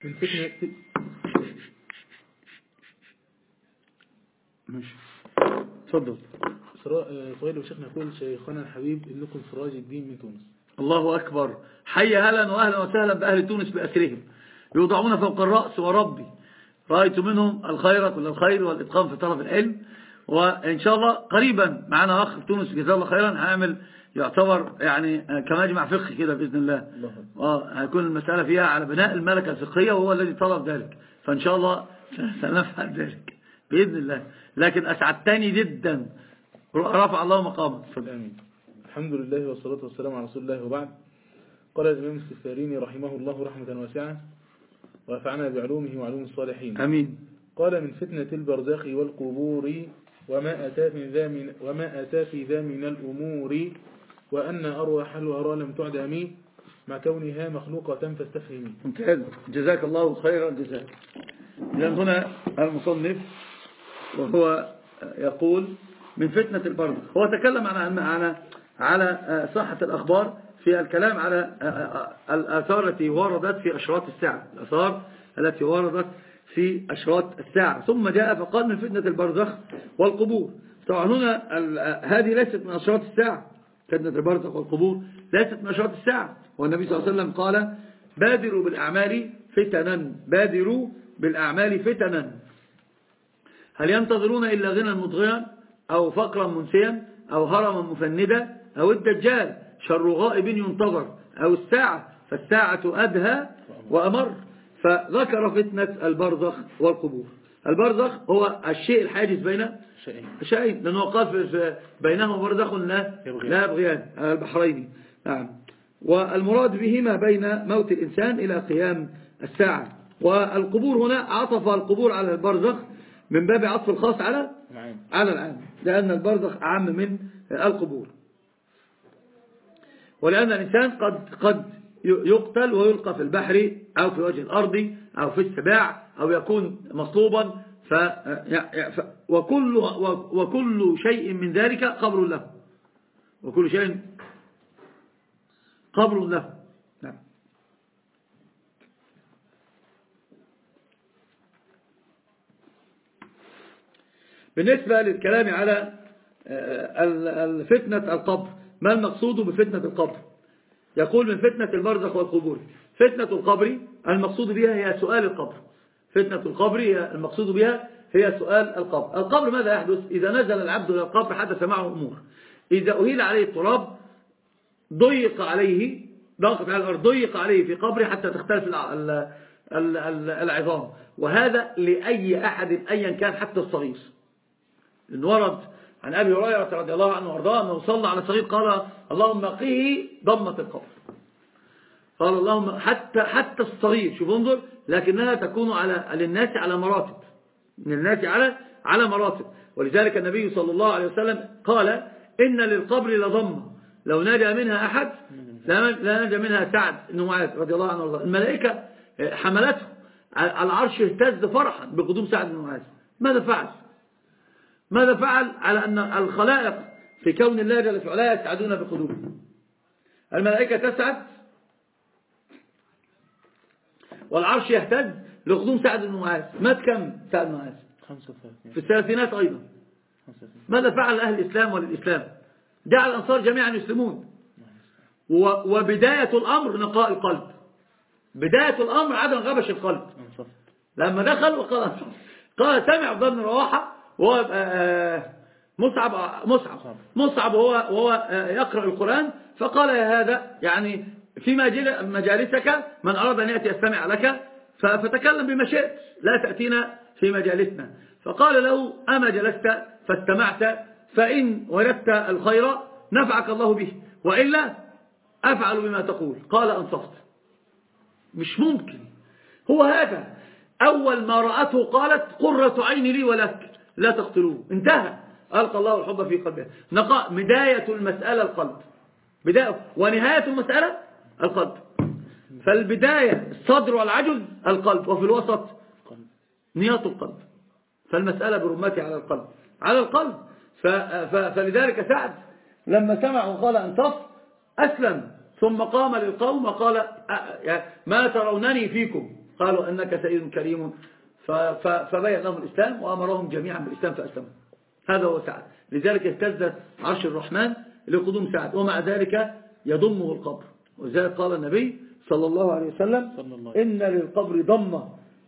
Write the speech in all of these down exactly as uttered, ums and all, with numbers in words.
من فتنة ماشي تفضل. فضيلة وشيخنا يقول شيخنا الحبيب ابنكم سراج الدين من تونس. الله أكبر، حي هلا وأهلا وسهلا بأهل تونس بأسرهم يوضعون فوق الرأس، وربي رأيت منهم الخير كل الخير والإتقان في طلب العلم، وإن شاء الله قريبا معنا أخ في تونس جزاه الله خيرا هنعمل يعتبر يعني كمجمع فقهي كده بإذن الله، وهيكون المسألة فيها على بناء الملكة الفقهية وهو الذي طلب ذلك، فإن شاء الله سنفعل ذلك بإذن الله. لكن أسعدتني جدا، رفع الله مقامك. آمين. الحمد لله والصلاة والسلام على رسول الله، وبعد. قال الإمام السفاريني رحمه الله رحمة واسعة ونفعنا بعلومه وعلوم الصالحين. آمين. قال من فتنة البرزخ والقبور وما أتى في ذا من وما أتى في ذا من الأمور، وأن أرواح الورى لم تعدم مع كونها مخلوقة فاستفهمي. ممتاز، جزاك الله خيرا الجزاء. لأن هنا المصنف وهو يقول من فتنة البرزخ، هو تكلم عن على على صحة الأخبار في الكلام على الآثار التي وردت في أشراط الساعة، الآثار التي وردت في أشراط الساعة، ثم جاء فقال من فتنة البرزخ والقبور. طبعا هنا هذه ليست من أشراط الساعة، فتنة البرزخ والقبور ليست من أشراط الساعة، والنبي صلى الله عليه وسلم قال بادروا بالأعمال فتنا، بادروا بالأعمال فتنا، هل ينتظرون إلا غنى مطغيا أو فقرا منسيا أو هرما مفندا أو الدجال شر غائب ينتظر أو الساعة فالساعة أدهى وأمر. فذكر فتنة البرزخ والقبور. البرزخ هو الشيء الحاجز بين شيئين، لأنه قال بينهما برزخ لا يبغيان البحرين. نعم. والمراد به ما بين موت الإنسان إلى قيام الساعة. والقبور هنا عطف القبور على البرزخ من باب عطف الخاص على على العام، لأن البرزخ أعم من القبور، ولأن الإنسان قد قد يقتل ويلقى في البحر أو في وجه الأرض أو في السباع أو يكون مصلوبا، ف وكل وكل شيء من ذلك قبر له، وكل شيء قبر له. نعم. بالنسبة للكلام على الفتنة القبر، ما المقصود بفتنة القبر؟ يقول من فتنة البرزخ والقبور، فتنة القبر المقصود بها هي سؤال القبر، فتنة القبر هي المقصود بها هي سؤال القبر. القبر ماذا يحدث؟ إذا نزل العبد إلى القبر حدث معه أمور. إذا أهيل عليه التراب ضيق عليه ضغط على الأرض، ضيق عليه في قبره حتى تختلف العظام، وهذا لأي أحد أيا كان حتى الصغير. إن ورد عن أبي هريرة رضي الله عنه وارضاه أنه صلى على صغير قال اللهم قيه ضمة القبر، قال اللهم حتى حتى الصغير، شوف انظر، لكنها تكون على للناس على مراتب، من الناس على على مراتب. ولذلك النبي صلى الله عليه وسلم قال إن للقبر لضمة لو نجا منها أحد لا نجا منها سعد بن معاذ رضي الله عنه وارضاه. الملائكة حملته العرش اهتز فرحا بقدوم سعد بن معاذ. ماذا فعل؟ ماذا فعل على أن الخلائق في كون الله جل في علاه يسعدون بقدومه؟ الملائكة تسعد والعرش يهتز لقدوم سعد بن معاذ. مات كم سعد بن معاذ؟ في الثلاثينات أيضا. ماذا فعل أهل الإسلام وللإسلام؟ دعا الأنصار جميعا يسلمون، وبداية الأمر نقاء القلب، بداية الأمر عدم غبش القلب. لما دخل وقال قال سمع عبد الله بن رواحة وهو مصعب مصعب مصعب وهو وهو يقرأ القرآن، فقال يا هذا يعني في مجالسك من أراد أن يأتي يستمع لك فتكلم بما شئت، لا تأتينا في مجالسنا. فقال له أما جلست فاستمعت فإن وجدت الخير نفعك الله به وإلا أفعل بما تقول. قال أنصفت. مش ممكن، هو هذا أول ما رأته قالت قرة عين لي ولك لا تقتلوه. انتهى، ألقى الله الحب في قلبها. نقاء بداية المسألة القلب، بداية ونهاية المسألة القلب. فالبداية الصدر والعجز القلب، وفي الوسط نيات القلب. فالمسألة برمتها على القلب على القلب. فلذلك سعد لما سمع وقال انصف أسلم، ثم قام للقوم وقال ما ترونني فيكم، قالوا أنك سيد كريم، فبين لهم الإسلام وأمرهم جميعا بالإسلام فأسلموا. هذا هو سعد. لذلك اهتز عرش الرحمن لقدوم سعد، ومع ذلك يضمه القبر. وذلك قال النبي صلى الله عليه وسلم إن للقبر ضمة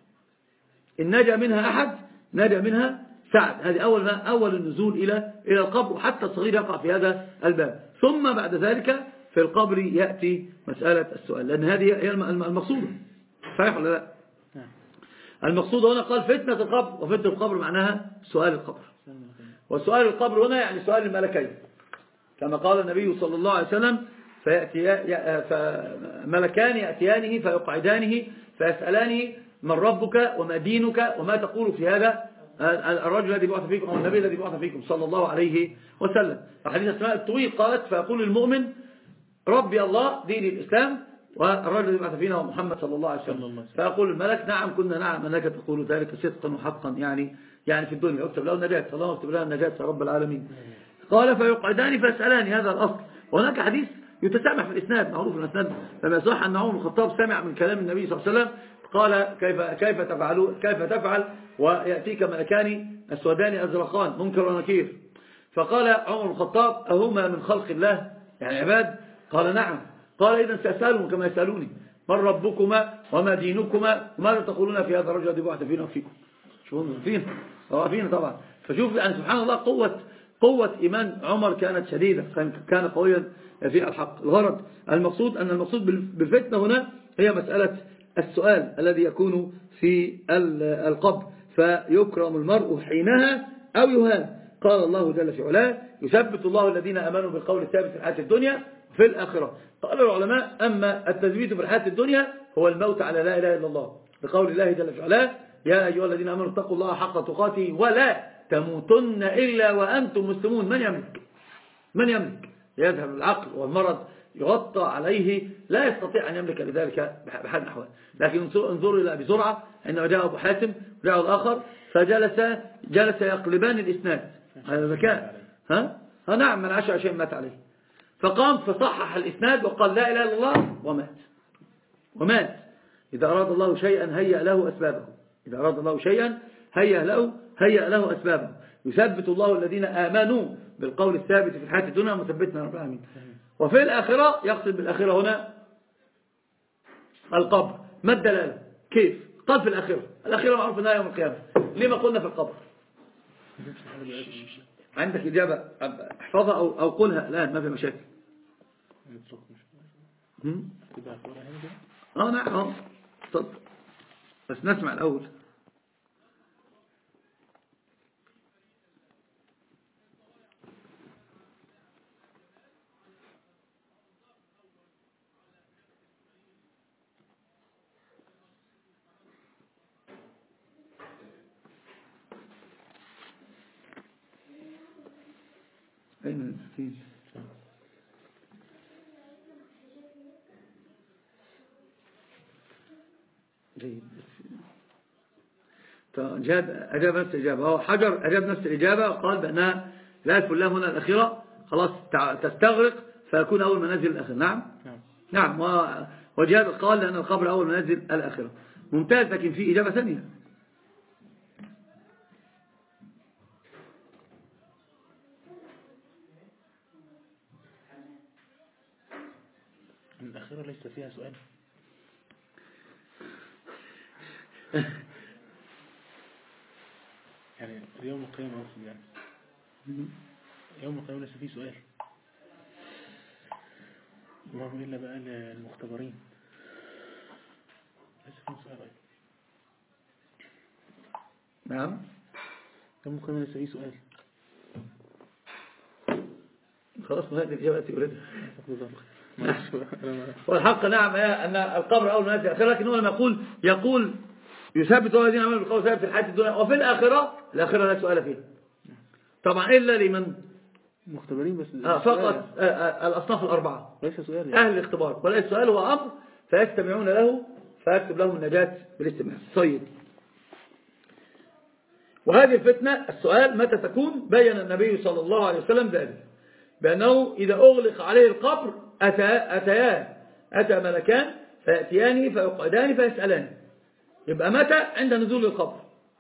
إن نجا منها أحد نجا منها سعد. هذه أول ما أول النزول إلى إلى القبر، وحتى الصغير يقع في هذا الباب. ثم بعد ذلك في القبر يأتي مسألة السؤال، لأن هذه هي المقصودة. صحيح ولا لا؟ المقصود هنا قال فتنة القبر، وفتنة القبر معناها سؤال القبر. وسؤال القبر هنا يعني سؤال الملكين، كما قال النبي صلى الله عليه وسلم فيأتي فملكان يأتيانه فيقعدانه فيسألانه من ربك وما دينك وما تقول في هذا الرجل الذي بعث فيكم أو النبي الذي بعث فيكم صلى الله عليه وسلم. حديث أسماء الطويل قالت فيقول المؤمن ربي الله دين الإسلام والرجل الذي بعث فينا هو محمد صلى الله عليه وسلم. فيقول الملك نعم كنا نعم أنك تقول ذلك صدقا وحقا، يعني يعني في الدنيا اكتب له النجاة، اللهم اكتب لنا النجاة يا رب العالمين. قال فيقعدان فيسألاني، هذا الأصل. وهناك حديث يتسامح في الإسناد، معروف الإسناد لما يصح أن عمر بن الخطاب سمع من كلام النبي صلى الله عليه وسلم قال كيف كيف تفعل كيف تفعل ويأتيك ملكان أسودان أزرقان منكر ونكير. فقال عمر بن الخطاب أهما من خلق الله يعني عباد؟ قال نعم. قال إذا سأسألهم كما يسألوني من ربكما وما دينكما وماذا تقولون في هذا الرجل الذي بعث فينا وفيكم. شوفوا فينا فينا طبعا. فشوف يعني سبحان الله قوة قوة إيمان عمر كانت شديدة، كان قويا في الحق. الغرض المقصود أن المقصود بالفتنة هنا هي مسألة السؤال الذي يكون في القبر، فيكرم المرء حينها أو يهان. قال الله جل في علاه يثبت الله الذين آمنوا بالقول الثابت في الحياة الدنيا وفي الآخرة. قال العلماء أما التثبيت في الحياة الدنيا هو الموت على لا إله إلا الله، بقول الله جل في علاه يا أيها الذين آمنوا اتقوا الله حق تقاته ولا تموتن إلا وأنتم مسلمون. من يملك من يملك يذهب العقل والمرض يغطى عليه لا يستطيع أن يملك لذلك بحال الأحوال. لكن انظروا إلى أبي زرعة عندما جاء أبو حاتم جاء الآخر فجلس جلس يقلبان الإسناد هذا المكان ها ها نعم من عشر شيء مات عليه، فقام فصحح الإسناد وقال لا إله إلا الله ومات ومات. إذا أراد الله شيئا هيأ له أسبابه، إذا أراد الله شيئا هيأ له هيأ له أسبابه. يثبت الله الذين آمنوا بالقول الثابت في الحياة الدنيا مثبتنا رب العالمين. وفي الآخرة يقصد بالآخرة هنا القبر. ما الدلالة؟ كيف؟ قال في الآخرة، الآخرة معروف أنها يوم القيامة. لما قلنا في القبر؟ عندك إجابة احفظها أو, أو قلها الآن ما في مشاكل. اه نعم اه طب بس نسمع الأول. أين الستين؟ جيد. فجاب أجاب نفس الإجابة. هو حجر أجاب نفس الإجابة وقال بأنها لا يدخل الله هنا الأخيرة خلاص تستغرق فيكون أول منازل الأخيرة. نعم نعم. وجاب قال لأن القبر أول منازل الأخيرة. ممتاز. لكن في إجابة ثانية. الأخيرة ليس فيها سؤال. يعني يوم القيامة أصلا يعني يوم القيامة ليس فيه سؤال، اللهم إلا بقى المختبرين ليس فيه سؤال. نعم يوم القيامة ليس فيه سؤال. خلاص هذه الإجابة تريدها. والحق نعم أن القبر أول منازل الآخرة، لكن هو لما يقول يقول يثبت الذين آمنوا بالقول ثابت في الحياة الدنيا وفي الآخرة، الآخرة لا سؤال فيها طبعا إلا لمن مختبرين بس آه فقط آه الأصناف الأربعة ليس سؤال يعني. أهل الاختبار، ولا السؤال هو أمر فيستمعون له فيكتب لهم النجاة بالاستماع. طيب وهذه الفتنة السؤال متى تكون؟ بين النبي صلى الله عليه وسلم ذلك بأنه إذا أغلق عليه القبر أتى أتيان أتى ملكان فيأتيانه فيقعدان فيسألان يبقى متى؟ عند نزول القبر.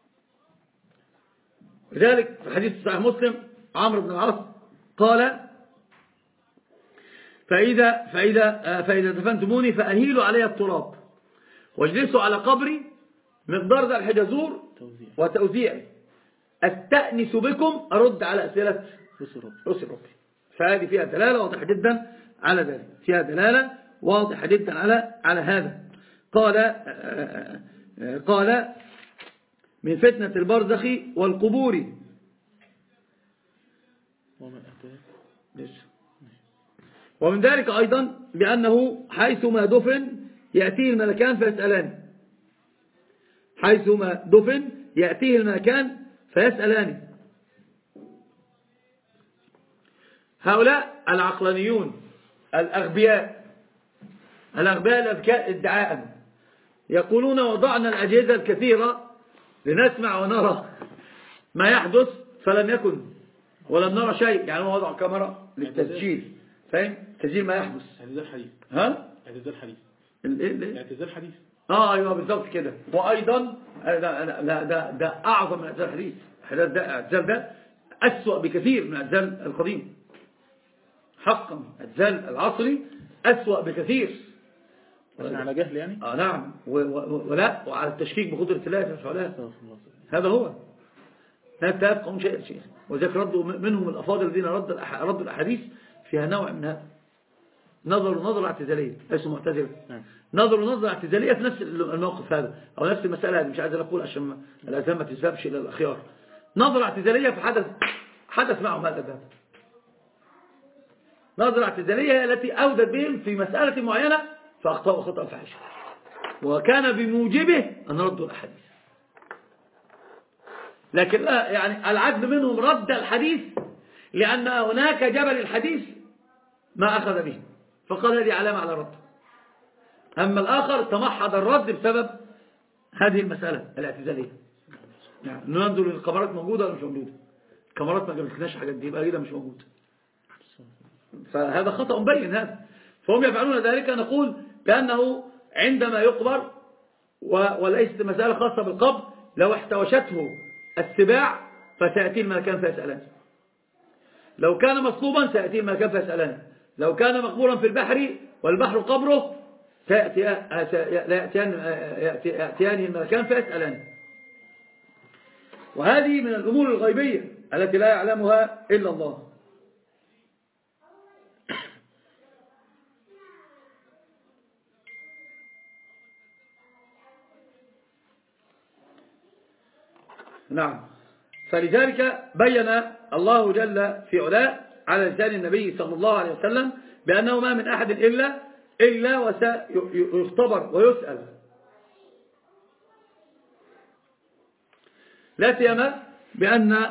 لذلك في حديث صحيح مسلم عمرو بن العاص قال فإذا, فإذا, فإذا دفنتموني فأهيلوا علي التراب واجلسوا على قبري مقدار ذا الحجزور وتوزيعي أستأنس بكم أرد على أسئلة رسل ربي. فهذه فيها دلالة واضحة جدا على ذلك، فيها دلالة واضحة جدا على على هذا. قال قال من فتنة البرزخ والقبور ومن ذلك أيضا بأنه حيثما دفن يأتيه الملكان فيسألان حيثما دفن يأتيه الملكان فيسألان هؤلاء العقلانيون الأغبياء الأغبياء الأذكياء ادعاء يقولون وضعنا الأجهزة الكثيرة لنسمع ونرى ما يحدث فلم يكن ولم نرى شيء. يعني هو وضع كاميرا للتسجيل، فاهم؟ تسجيل ما يحدث. اعتزال حديث. ها؟ اعتزال حديث. الايه؟ اعتزال حديث. اه ايوه بالضبط كده. وايضا لا لا ده ده اعظم من اعتزال الحديث. الاعتزال ده اسوأ بكثير من الاعتزال القديم. حقا الاعتزال العصري اسوأ بكثير. عشان على جهل يعني؟ اه نعم ولا وعلى التشكيك بقدرة الله تعالى. هذا هو لا تفقهون شيء شيء. وذلك ردوا منهم الافاضل الذين ردوا ردوا الاحاديث فيها نوع من هذا. نظروا نظرة اعتزالية ليسوا معتزلة. نظروا نظرة اعتزالية في نفس الموقف هذا أو نفس المسألة هذه. مش عايز أقول عشان الأذهان ما تذهبش إلى الأخيار. نظرة اعتزالية في حدث حدث معهم هذا الباب. نظرة اعتزالية هي التي أودت بهم في مسألة معينة فأخطأوا خطأ فاحشا وكان بموجبه أن ردوا الأحاديث. لكن لا يعني العدل منهم رد الحديث لأن هناك جبل الحديث ما أخذ به فقال هذه علامة على الرد. أما الآخر تمحض الرد بسبب هذه المسألة الاعتزالية. يعني ننظر الكاميرات موجودة ولا مش موجودة؟ الكاميرات ما جابتلناش حاجات دي يبقى كده مش موجودة. فهذا خطأ مبين هذا. فهم يفعلون ذلك. نقول بأنه عندما يقبر وليست مسألة خاصة بالقبر لو احتوشته السباع فسيأتي الملكان فيسألان. لو كان مصلوبا سيأتي الملكان فيسألان. لو كان مقبورا في البحر والبحر قبره سيأتيان الملكان فيسألان. وهذه من الأمور الغيبية التي لا يعلمها إلا الله. نعم. فلذلك بين الله جل في علاه على لسان النبي صلى الله عليه وسلم بأنه ما من أحد إلا إلا وسيختبر ويسأل. لا سيما بأن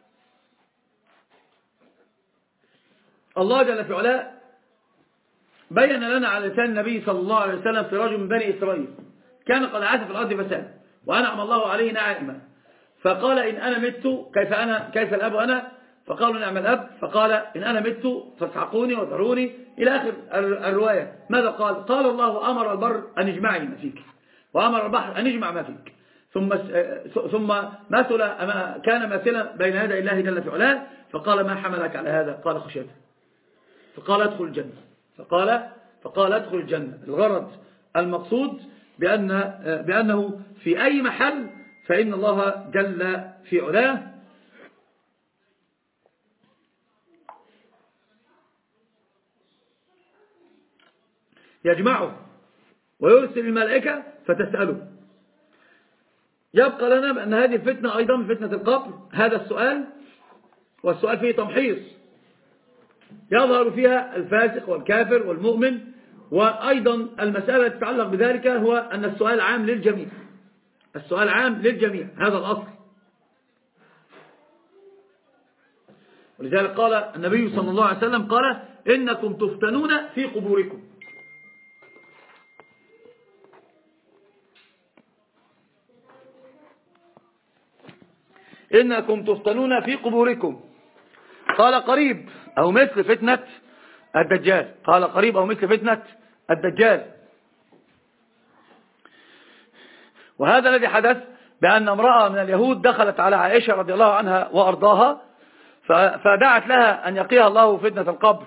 الله جل في علاه بين لنا على لسان النبي صلى الله عليه وسلم في رجل من بني إسرائيل كان قد عاش في الأرض فساد وأنعم الله عليه نعمة فقال إن أنا مت كيف أنا كيف الأب أنا فقالوا نعم الأب فقال إن أنا مت فاسحقوني وذروني إلى آخر الرواية. ماذا قال؟ قال الله أمر البر أن يجمعي ما فيك وأمر البحر أن يجمع ما فيك ثم ثم مثل كان مثلا بين يدي الله جل في علاه فقال ما حملك على هذا؟ قال خشيته فقال ادخل الجنة فقال فقال ادخل الجنة. الغرض المقصود بأن بأنه في أي محل فإن الله جل في علاه يجمعه ويرسل الملائكة فتسأله. يبقى لنا بأن هذه الفتنة أيضا من فتنة القبر هذا السؤال والسؤال فيه تمحيص يظهر فيها الفاسق والكافر والمؤمن. وأيضا المسألة تتعلق بذلك هو أن السؤال عام للجميع. السؤال عام للجميع هذا الأصل. ولذلك قال النبي صلى الله عليه وسلم قال إنكم تفتنون في قبوركم. إنكم تفتنون في قبوركم قال قريب أو مثل فتنة الدجال. قال قريب أو مثل فتنة الدجال. وهذا الذي حدث بأن امرأة من اليهود دخلت على عائشة رضي الله عنها وأرضاها فدعت لها أن يقيها الله فتنة القبر،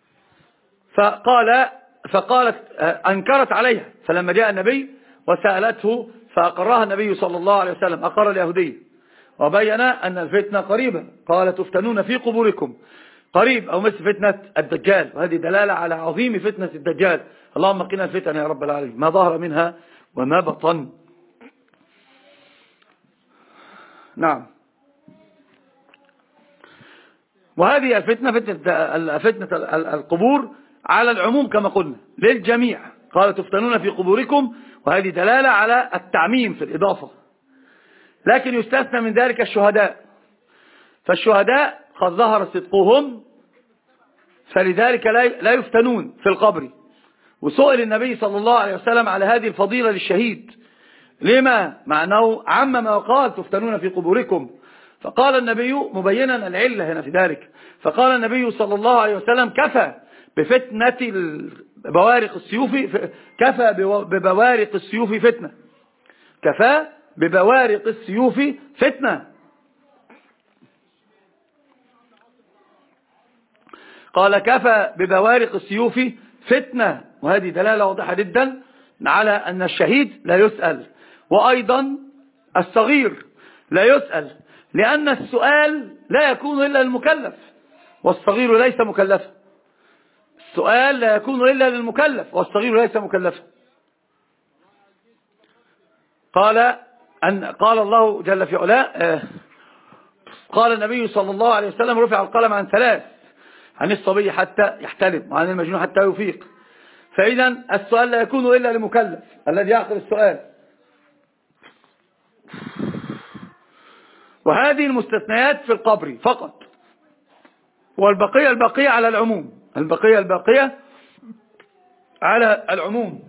فقال فقالت أنكرت عليها، فلما جاء النبي وسألته فأقرها النبي صلى الله عليه وسلم، أقر اليهودية وبين أن الفتنة قريبة، قال تفتنون في قبوركم، قريب أو مثل فتنة الدجال، وهذه دلالة على عظيم فتنة الدجال. اللهم قنا الفتن يا رب العالمين ما ظهر منها وما بطن. نعم. وهذه الفتنة فتنة, فتنة القبور على العموم كما قلنا للجميع، قال تفتنون في قبوركم، وهذه دلالة على التعميم في الإضافة، لكن يستثنى من ذلك الشهداء، فالشهداء قد ظهر صدقهم فلذلك لا يفتنون في القبر. وسئل النبي صلى الله عليه وسلم على هذه الفضيلة للشهيد لما؟ مع أنه عمم وقال تفتنون في قبوركم، فقال النبي مبينا العلة هنا في ذلك، فقال النبي صلى الله عليه وسلم كفى بفتنة بوارق السيوف، كفى ببوارق السيوف فتنة، كفى ببوارق السيوف فتنة. قال كفى ببوارق السيوف فتنة، وهذه دلالة واضحة جدا على أن الشهيد لا يسأل، وأيضا الصغير لا يسأل، لأن السؤال لا يكون إلا للمكلف والصغير ليس مكلفا، السؤال لا يكون إلا للمكلف والصغير ليس مكلفا. قال أن قال الله جل في علاه، قال النبي صلى الله عليه وسلم رفع القلم عن ثلاث، عن الصبي حتى يحتلم وعن المجنون حتى يفيق، فإذا السؤال لا يكون إلا للمكلف الذي يعقل السؤال. وهذه المستثنيات في القبر فقط، والبقية البقية على العموم، البقية البقية على العموم.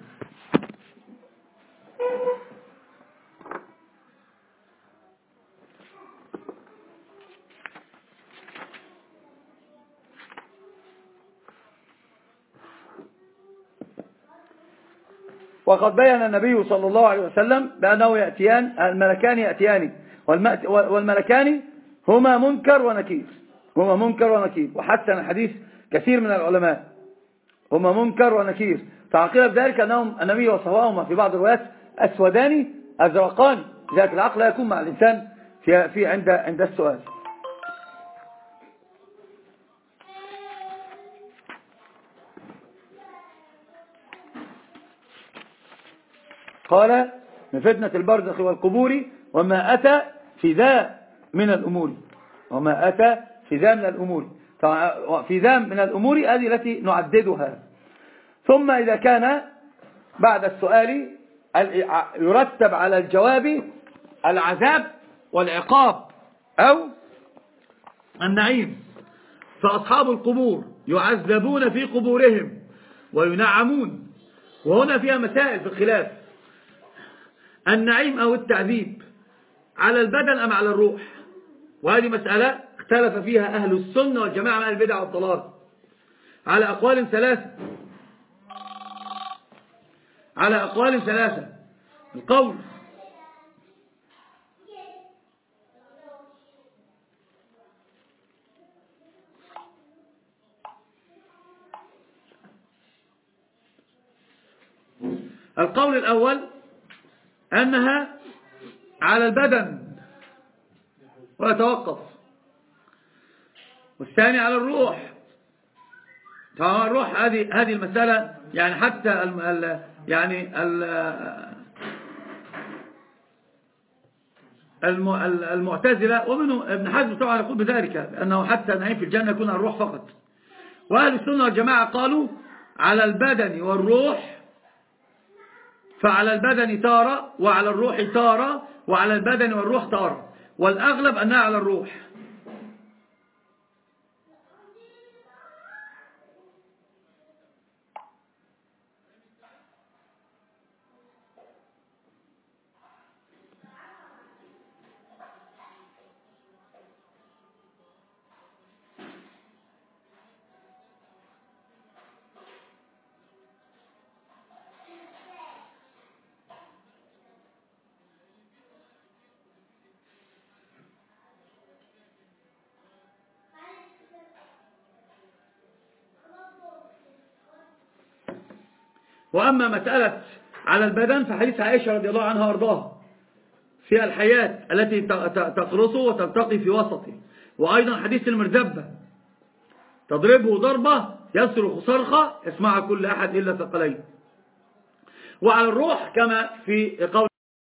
وقد بين النبي صلى الله عليه وسلم بأنه يأتيان الملكان يأتيان، والملكان هما منكر ونكير، هما منكر ونكير، وحسن حديث كثير من العلماء، هما منكر ونكير، فعقيل بذلك أنهم النبي وصفاهما في بعض الروايات أسودان أزرقان، ذات العقل لا يكون مع الإنسان في, في عند عند السؤال. قال من فتنة البرزخ والقبور وما أتى في ذا من الأمور، وما أتى في ذا من الأمور، في ذا من الأمور هذه التي نعددها. ثم إذا كان بعد السؤال يرتب على الجواب العذاب والعقاب أو النعيم، فأصحاب القبور يعذبون في قبورهم وينعمون، وهنا فيها مسائل في الخلاف، النعيم أو التعذيب على البدن أم على الروح، وهذه مسألة اختلف فيها أهل السنة والجماعة من أهل البدع والضلال على أقوال ثلاثة، على أقوال ثلاثة. القول القول الأول أنها على البدن ويتوقف، والثاني على الروح. طبعا الروح هذه هذه المسألة يعني حتى ال ال يعني ال المعتزلة ومنهم ابن حزم طبعا يقول بذلك، أنه حتى النعيم في الجنة يكون على الروح فقط، وأهل السنة والجماعة قالوا على البدن والروح، فعلى البدن تارة وعلى الروح تارة وعلى البدن والروح تارة، والأغلب أنها على الروح. وأما مسألة على البدن فحديث عائشة رضي الله عنها وارضاها في الحياة التي تقرصه وتلتقي في وسطه، وأيضا حديث المرزبة تضربه ضربة يصرخ صرخة يسمعها كل أحد إلا ثقلين. وعلى الروح كما في قول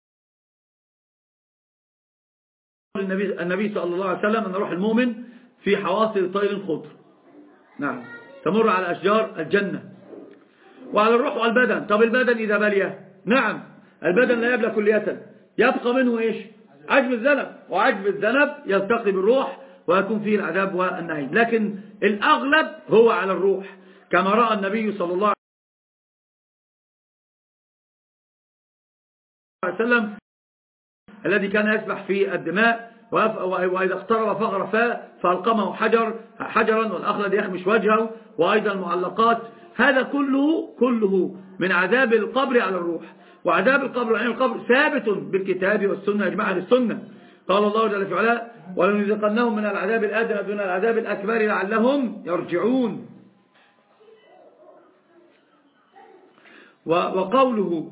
النبي, النبي صلى الله عليه وسلم أن روح المؤمن في حواصل طير خضر، نعم، تمر على أشجار الجنة. وعلى الروح والبدن. طب البدن إذا بليه، نعم البدن لا يبلى كلية، يبقى منه إيش؟ عجب الذنب، وعجب الذنب يلتقي بالروح ويكون فيه العذاب والنعيم. لكن الأغلب هو على الروح كما رأى النبي صلى الله عليه وسلم الذي كان يسبح في الدماء، وإذا اقترب فغر فاء فألقمه حجر حجرا والأخلد يخمش وجهه، وأيضا المعلقات. هذا كله كله من عذاب القبر على الروح. وعذاب القبر وعين القبر ثابت بالكتاب والسنة إجماع أهل السنة. قال الله جل في علاه ولنذيقنهم من العذاب الأدنى دون العذاب الأكبر لعلهم يرجعون. وقوله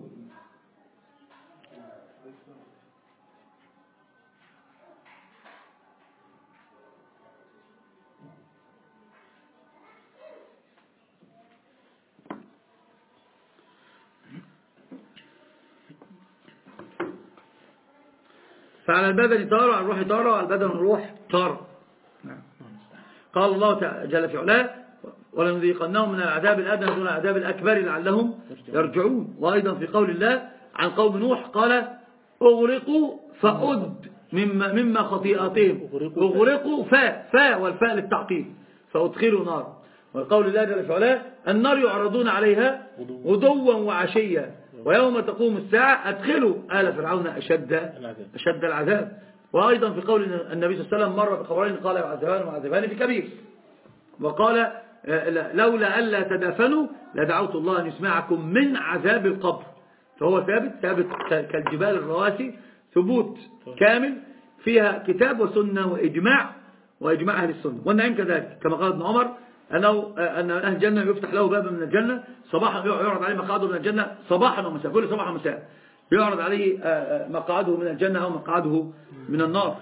فعلى البدن طار وعلى الروح طار وعلى البدن والروح طار. قال الله جل في علاه ولنذيقنهم من العذاب الأدنى دون العذاب الأكبر لعلهم يرجعون. وأيضا في قول الله عن قوم نوح قال أغرقوا فأد مما, مما خطيئاتهم. أغرقوا فاء فاء والفاء للتعقيب فأدخلوا نار. وقول الله جل في علاه النار يعرضون عليها غدوا وعشيا ويوم تقوم الساعة أدخلوا آل فرعون أشد أشد العذاب. وأيضا في قول النبي صلى الله عليه وسلم مر بقبرين قال يعذبان وعذبان في كبير، وقال لولا ألا تدافنوا لدعوت الله أن يسمعكم من عذاب القبر. فهو ثابت ثابت كالجبال الرواسي، ثبوت كامل فيها كتاب وسنة وإجماع وإجماع أهل السنة. والنعيم كذلك كما قال ابن عمر أنه أن أهل الجنة يفتح له باب من الجنة صباحا، يعرض عليه مقعده من الجنة صباحا ومساء، كل صباح ومساء يعرض عليه مقعده من الجنة أو مقعده من النار.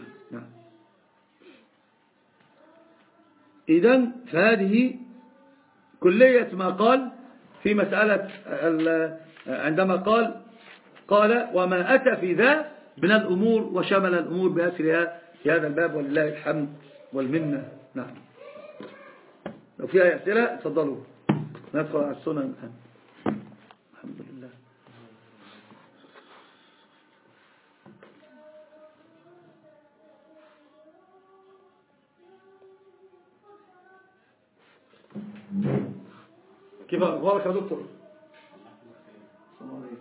إذن فهذه كلية ما قال في مسألة عندما قال قال وما أتى في ذا من الأمور وشمل الأمور بأسرها في هذا الباب ولله الحمد والمنة. نعم، لو في أي أسئلة تفضلوا ندخل على السنن الآن. الحمد لله. كيف أخبارك يا دكتور؟ السلام عليكم.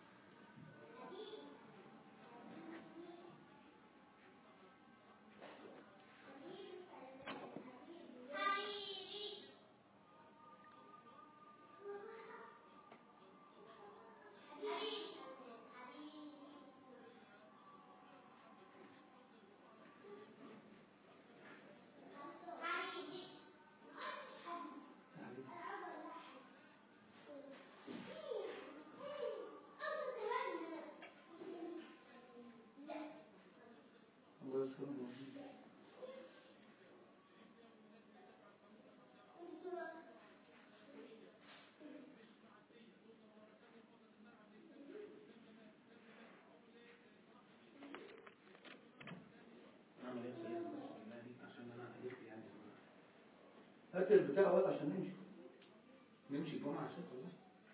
هات البتاع ولا عشان نمشي نمشي الجمعة عشان خلاص.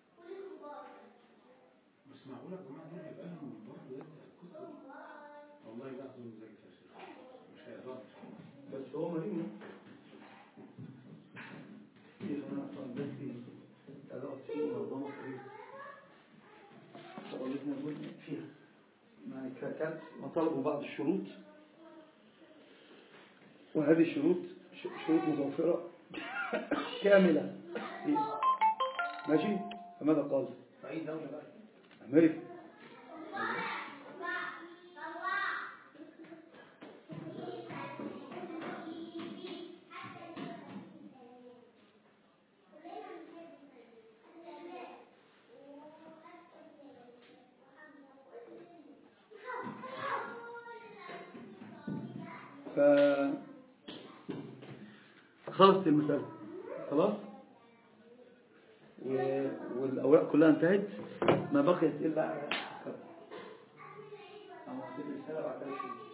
بس معقولة الجمعة دي هيبقى لهم برضه يبدأ القصة دي؟ والله لا أظن ذلك يا شيخ، مش هيقدر. بس هو مريم كيف أنا أصلا بس في أداء فيه منظمة كبيرة تقولتنا نقول فيها يعني كانت مطالب بعض الشروط، وهذه الشروط شروط متوفرة كاملة ماشي. فماذا قال؟ فأي دولة بقى؟ أمريكا. ف خلصت المسألة خلاص، والأوراق كلها انتهت، ما بقيت إلا على